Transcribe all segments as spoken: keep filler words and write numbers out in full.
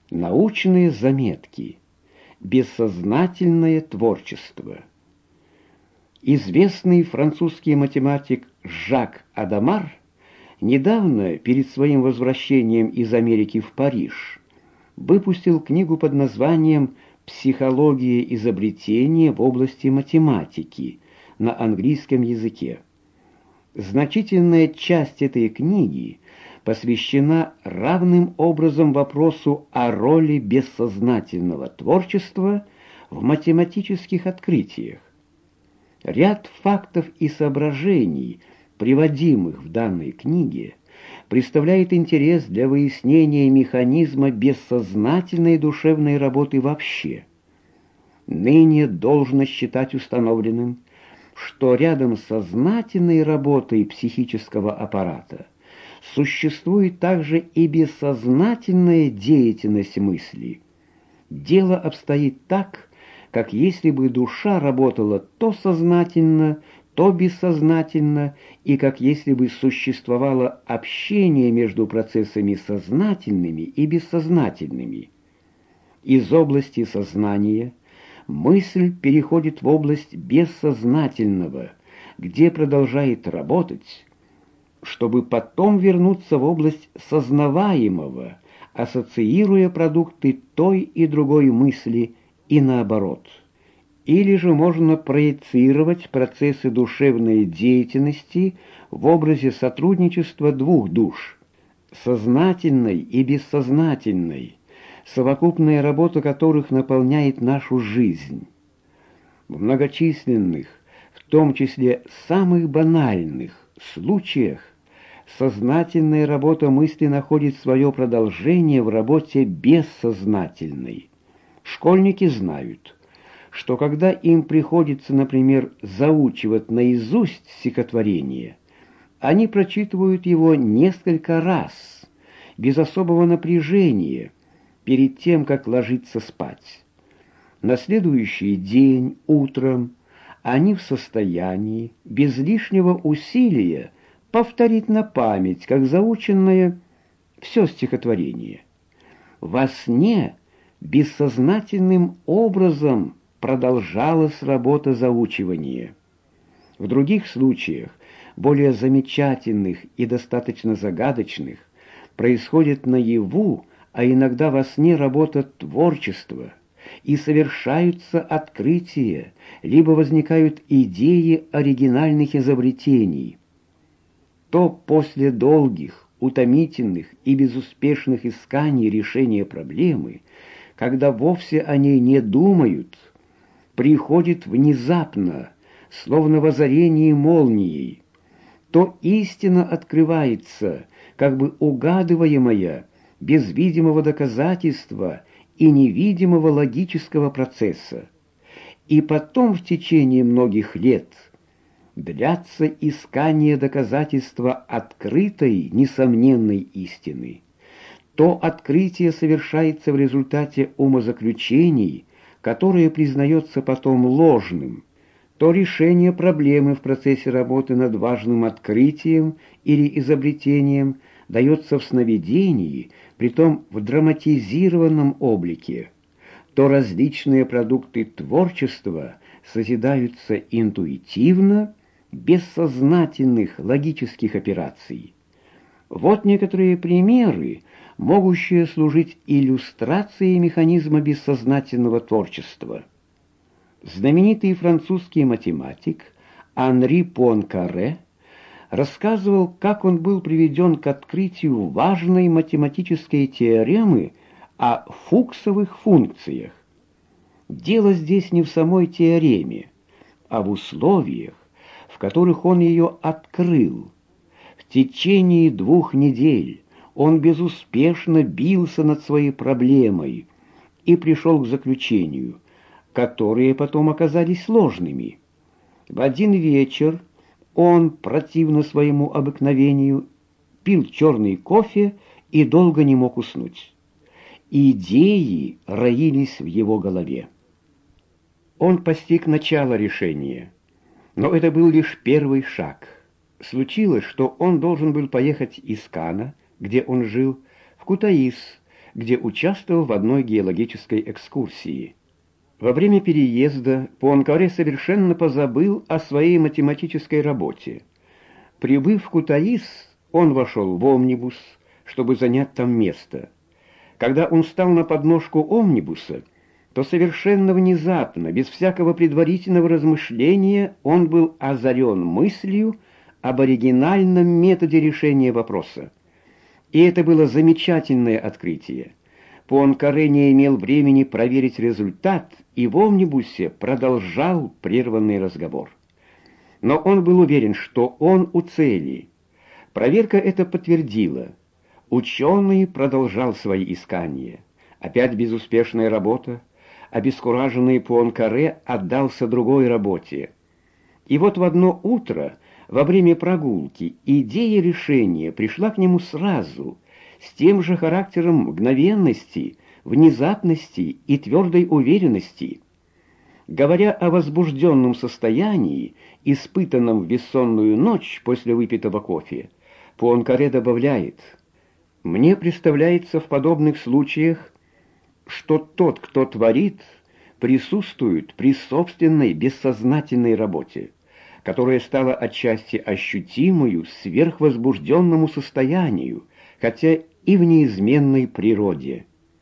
Научные заметки. Бессознательное творчество. Известный французский математик Жак Адамар недавно, перед своим возвращением из Америки в Париж, выпустил книгу под названием «Психология изобретения в области математики» на английском языке. Значительная часть этой книги посвящена равным образом вопросу о роли бессознательного творчества в математических открытиях. Ряд фактов и соображений, приводимых в данной книге, представляет интерес для выяснения механизма бессознательной душевной работы вообще. Ныне должно считать установленным, что рядом с сознательной работой психического аппарата существует также и бессознательная деятельность мысли. Дело обстоит так, как если бы душа работала то сознательно, то бессознательно, и как если бы существовало общение между процессами сознательными и бессознательными. Из области сознания мысль переходит в область бессознательного, где продолжает работать, чтобы потом вернуться в область сознаваемого, ассоциируя продукты той и другой мысли и наоборот. Или же можно проецировать процессы душевной деятельности в образе сотрудничества двух душ, сознательной и бессознательной, совокупная работа которых наполняет нашу жизнь. В многочисленных, в том числе самых банальных, случаях сознательная работа мысли находит свое продолжение в работе бессознательной. Школьники знают, что когда им приходится, например, заучивать наизусть стихотворение, они прочитывают его несколько раз, без особого напряжения, перед тем, как ложиться спать. На следующий день, утром, они в состоянии, без лишнего усилия, повторить на память, как заученное, все стихотворение. Во сне бессознательным образом продолжалась работа заучивания. В других случаях, более замечательных и достаточно загадочных, происходит наяву, а иногда во сне работа творчества, и совершаются открытия, либо возникают идеи оригинальных изобретений. То после долгих, утомительных и безуспешных исканий решения проблемы, когда вовсе о ней не думают, приходит внезапно, словно в озарении молнией, то истина открывается, как бы угадываемая, без видимого доказательства и невидимого логического процесса. И потом в течение многих лет длятся искания доказательства открытой, несомненной истины. То открытие совершается в результате умозаключений, которое признается потом ложным, то решение проблемы в процессе работы над важным открытием или изобретением дается в сновидении, притом в драматизированном облике, то различные продукты творчества созидаются интуитивно, без сознательных логических операций. Вот некоторые примеры, могущие служить иллюстрацией механизма бессознательного творчества. Знаменитый французский математик Анри Пуанкаре рассказывал, как он был приведен к открытию важной математической теоремы о фуксовых функциях. Дело здесь не в самой теореме, а в условиях, в которых он ее открыл. В течение двух недель он безуспешно бился над своей проблемой и пришел к заключению, которые потом оказались сложными. В один вечер он, противно своему обыкновению, пил черный кофе и долго не мог уснуть. Идеи роились в его голове. Он постиг начало решения, но это был лишь первый шаг. Случилось, что он должен был поехать из Кана, где он жил, в Кутаис, где участвовал в одной геологической экскурсии. Во время переезда Пуанкаре совершенно позабыл о своей математической работе. Прибыв в Кутаис, он вошел в омнибус, чтобы занять там место. Когда он встал на подножку омнибуса, то совершенно внезапно, без всякого предварительного размышления, он был озарен мыслью об оригинальном методе решения вопроса. И это было замечательное открытие. Пуанкаре не имел времени проверить результат и в омнибусе продолжал прерванный разговор. Но он был уверен, что он у цели. Проверка это подтвердила. Ученый продолжал свои искания. Опять безуспешная работа. Обескураженный Пуанкаре отдался другой работе. И вот в одно утро, во время прогулки, идея решения пришла к нему сразу, с тем же характером мгновенности, внезапности и твердой уверенности. Говоря о возбужденном состоянии, испытанном в бессонную ночь после выпитого кофе, Пуанкаре добавляет: «Мне представляется в подобных случаях, что тот, кто творит, присутствует при собственной бессознательной работе, которая стала отчасти ощутимою сверхвозбужденному состоянию, хотя и в неизменной природе».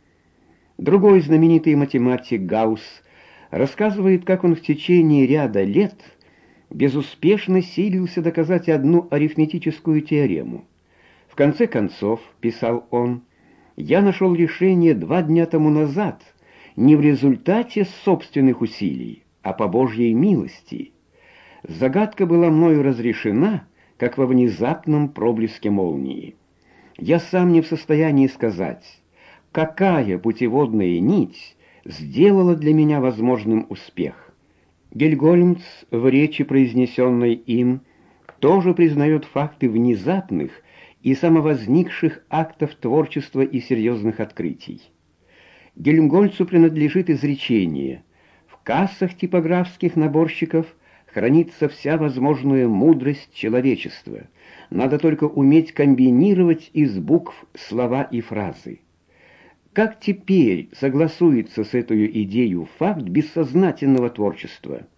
Другой знаменитый математик Гаусс рассказывает, как он в течение ряда лет безуспешно силился доказать одну арифметическую теорему. В конце концов, писал он, я нашел решение два дня тому назад, не в результате собственных усилий, а по Божьей милости. Загадка была мною разрешена, как во внезапном проблеске молнии. Я сам не в состоянии сказать, какая путеводная нить сделала для меня возможным успех. Гельмгольц в речи, произнесенной им, тоже признает факты внезапных и самовозникших актов творчества и серьезных открытий. Гельмгольцу принадлежит изречение: «В кассах типографских наборщиков хранится вся возможная мудрость человечества. Надо только уметь комбинировать из букв слова и фразы». Как теперь согласуется с этой идеей факт бессознательного творчества?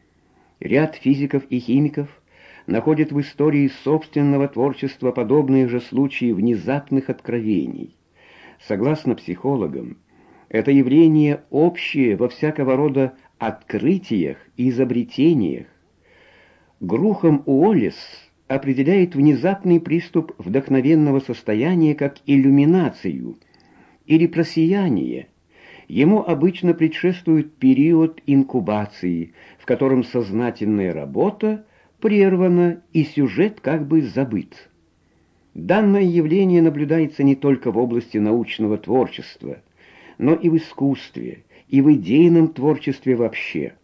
Ряд физиков и химиков находят в истории собственного творчества подобные же случаи внезапных откровений. Согласно психологам, это явление общее во всякого рода открытиях и изобретениях. Грухам Уоллес определяет внезапный приступ вдохновенного состояния как иллюминацию или просияние. Ему обычно предшествует период инкубации, в котором сознательная работа прервана и сюжет как бы забыт. Данное явление наблюдается не только в области научного творчества, но и в искусстве, и в идейном творчестве вообще.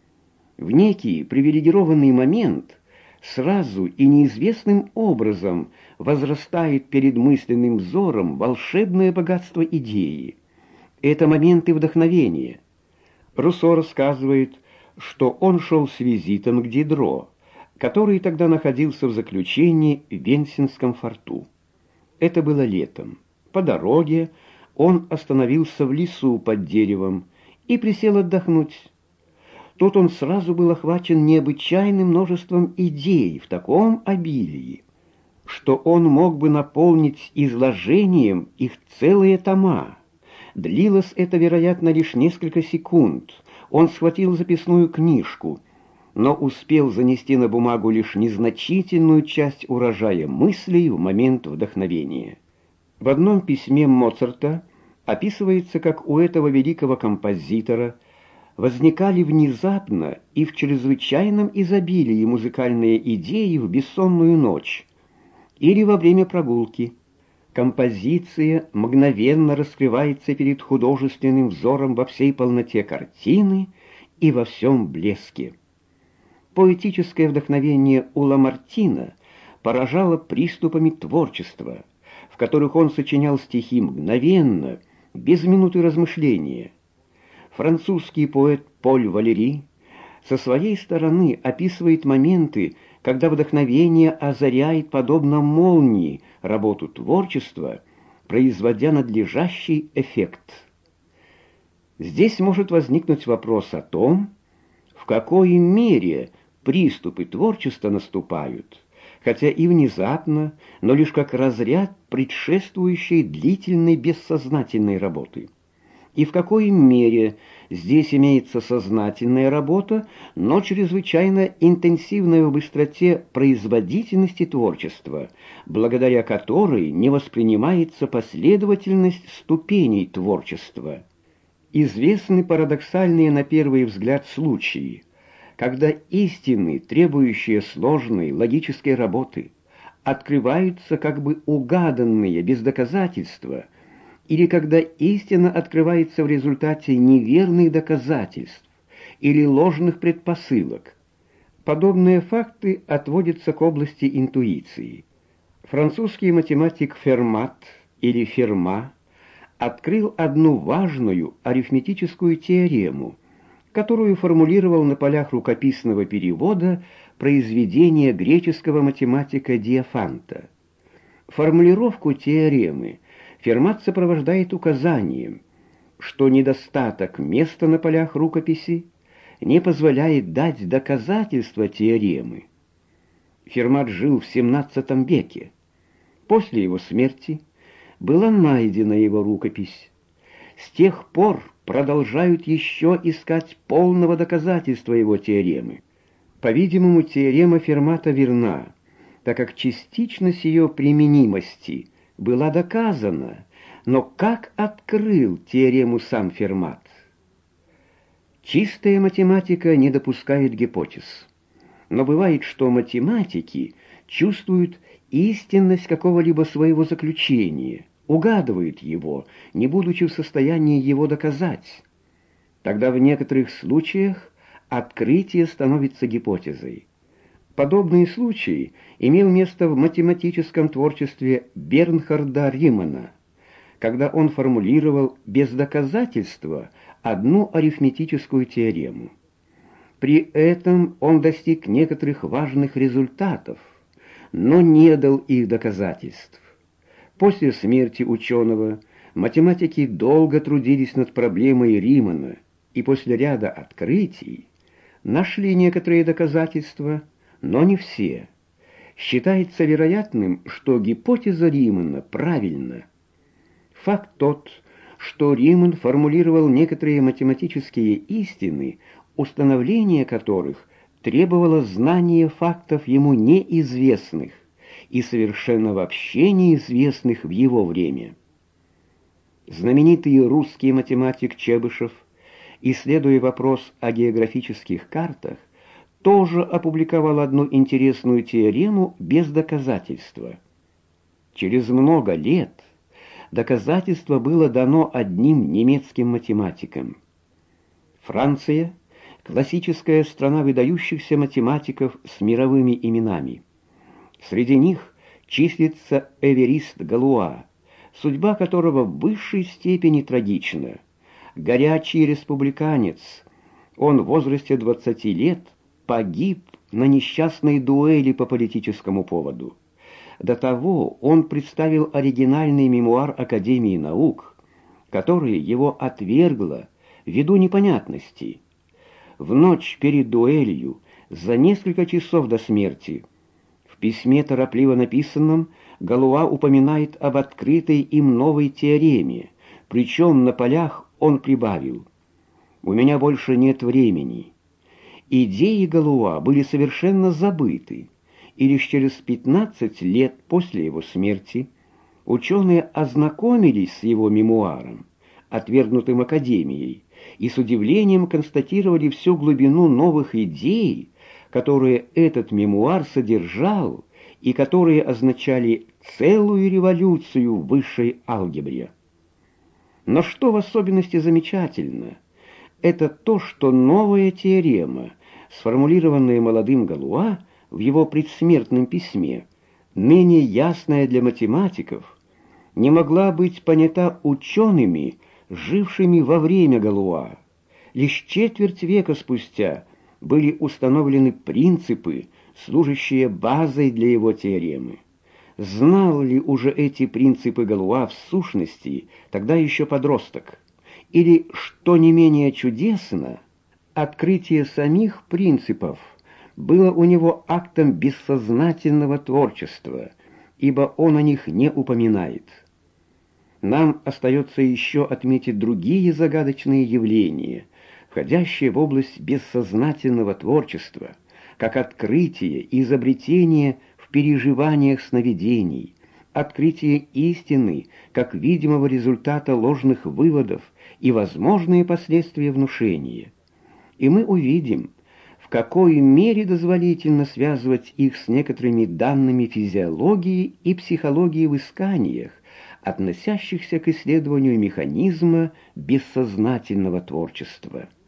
В некий привилегированный момент сразу и неизвестным образом возрастает перед мысленным взором волшебное богатство идеи. Это моменты вдохновения. Руссо рассказывает, что он шел с визитом к Дидро, который тогда находился в заключении в Венсенском форту. Это было летом. По дороге он остановился в лесу под деревом и присел отдохнуть. Тут он сразу был охвачен необычайным множеством идей в таком обилии, что он мог бы наполнить изложением их целые тома. Длилось это, вероятно, лишь несколько секунд. Он схватил записную книжку, но успел занести на бумагу лишь незначительную часть урожая мыслей в момент вдохновения. В одном письме Моцарта описывается, как у этого великого композитора возникали внезапно и в чрезвычайном изобилии музыкальные идеи в бессонную ночь или во время прогулки. Композиция мгновенно раскрывается перед художественным взором во всей полноте картины и во всем блеске. Поэтическое вдохновение у Ламартина поражало приступами творчества, в которых он сочинял стихи мгновенно, без минуты размышления. Французский поэт Поль Валери со своей стороны описывает моменты, когда вдохновение озаряет, подобно молнии, работу творчества, производя надлежащий эффект. Здесь может возникнуть вопрос о том, в какой мере приступы творчества наступают, хотя и внезапно, но лишь как разряд предшествующей длительной бессознательной работы. И в какой мере здесь имеется сознательная работа, но чрезвычайно интенсивная в быстроте производительности творчества, благодаря которой не воспринимается последовательность ступеней творчества. Известны парадоксальные на первый взгляд случаи, когда истины, требующие сложной логической работы, открываются как бы угаданные без доказательства, или когда истина открывается в результате неверных доказательств или ложных предпосылок. Подобные факты отводятся к области интуиции. Французский математик Фермат или Ферма открыл одну важную арифметическую теорему, которую формулировал на полях рукописного перевода произведения греческого математика Диофанта. Формулировку теоремы Фермат сопровождает указанием, что недостаток места на полях рукописи не позволяет дать доказательства теоремы. Фермат жил в семнадцатом веке. После его смерти была найдена его рукопись. С тех пор продолжают еще искать полного доказательства его теоремы. По-видимому, теорема Фермата верна, так как частичность ее применимости была доказана, но как открыл теорему сам Фермат? Чистая математика не допускает гипотез, но бывает, что математики чувствуют истинность какого-либо своего заключения, угадывают его, не будучи в состоянии его доказать. Тогда в некоторых случаях открытие становится гипотезой. Подобные случаи имел место в математическом творчестве Бернхарда Римана, когда он формулировал без доказательства одну арифметическую теорему. При этом он достиг некоторых важных результатов, но не дал их доказательств. После смерти ученого математики долго трудились над проблемой Римана и после ряда открытий нашли некоторые доказательства, но не все. Считается вероятным, что гипотеза Римана правильна. Факт тот, что Риман формулировал некоторые математические истины, установление которых требовало знания фактов ему неизвестных и совершенно вообще неизвестных в его время. Знаменитый русский математик Чебышев, исследуя вопрос о географических картах, тоже опубликовал одну интересную теорему без доказательства. Через много лет доказательство было дано одним немецким математиком. Франция — классическая страна выдающихся математиков с мировыми именами. Среди них числится Эверист Галуа, судьба которого в высшей степени трагична. Горячий республиканец, он в возрасте двадцати лет погиб на несчастной дуэли по политическому поводу. До того он представил оригинальный мемуар Академии наук, который его отвергло ввиду непонятностей. В ночь перед дуэлью, за несколько часов до смерти, в письме, торопливо написанном, Галуа упоминает об открытой им новой теореме, причем на полях он прибавил: «У меня больше нет времени». Идеи Галуа были совершенно забыты, и лишь через пятнадцать лет после его смерти ученые ознакомились с его мемуаром, отвергнутым Академией, и с удивлением констатировали всю глубину новых идей, которые этот мемуар содержал и которые означали целую революцию в высшей алгебре. Но что в особенности замечательно, это то, что новая теорема, сформулированная молодым Галуа в его предсмертном письме, ныне ясная для математиков, не могла быть понята учеными, жившими во время Галуа. Лишь четверть века спустя были установлены принципы, служащие базой для его теоремы. Знал ли уже эти принципы Галуа в сущности, тогда еще подросток? Или, что не менее чудесно, открытие самих принципов было у него актом бессознательного творчества, ибо он о них не упоминает. Нам остается еще отметить другие загадочные явления, входящие в область бессознательного творчества, как открытие и изобретение в переживаниях сновидений, открытие истины как видимого результата ложных выводов и возможные последствия внушения. И мы увидим, в какой мере дозволительно связывать их с некоторыми данными физиологии и психологии в исканиях, относящихся к исследованию механизма бессознательного творчества.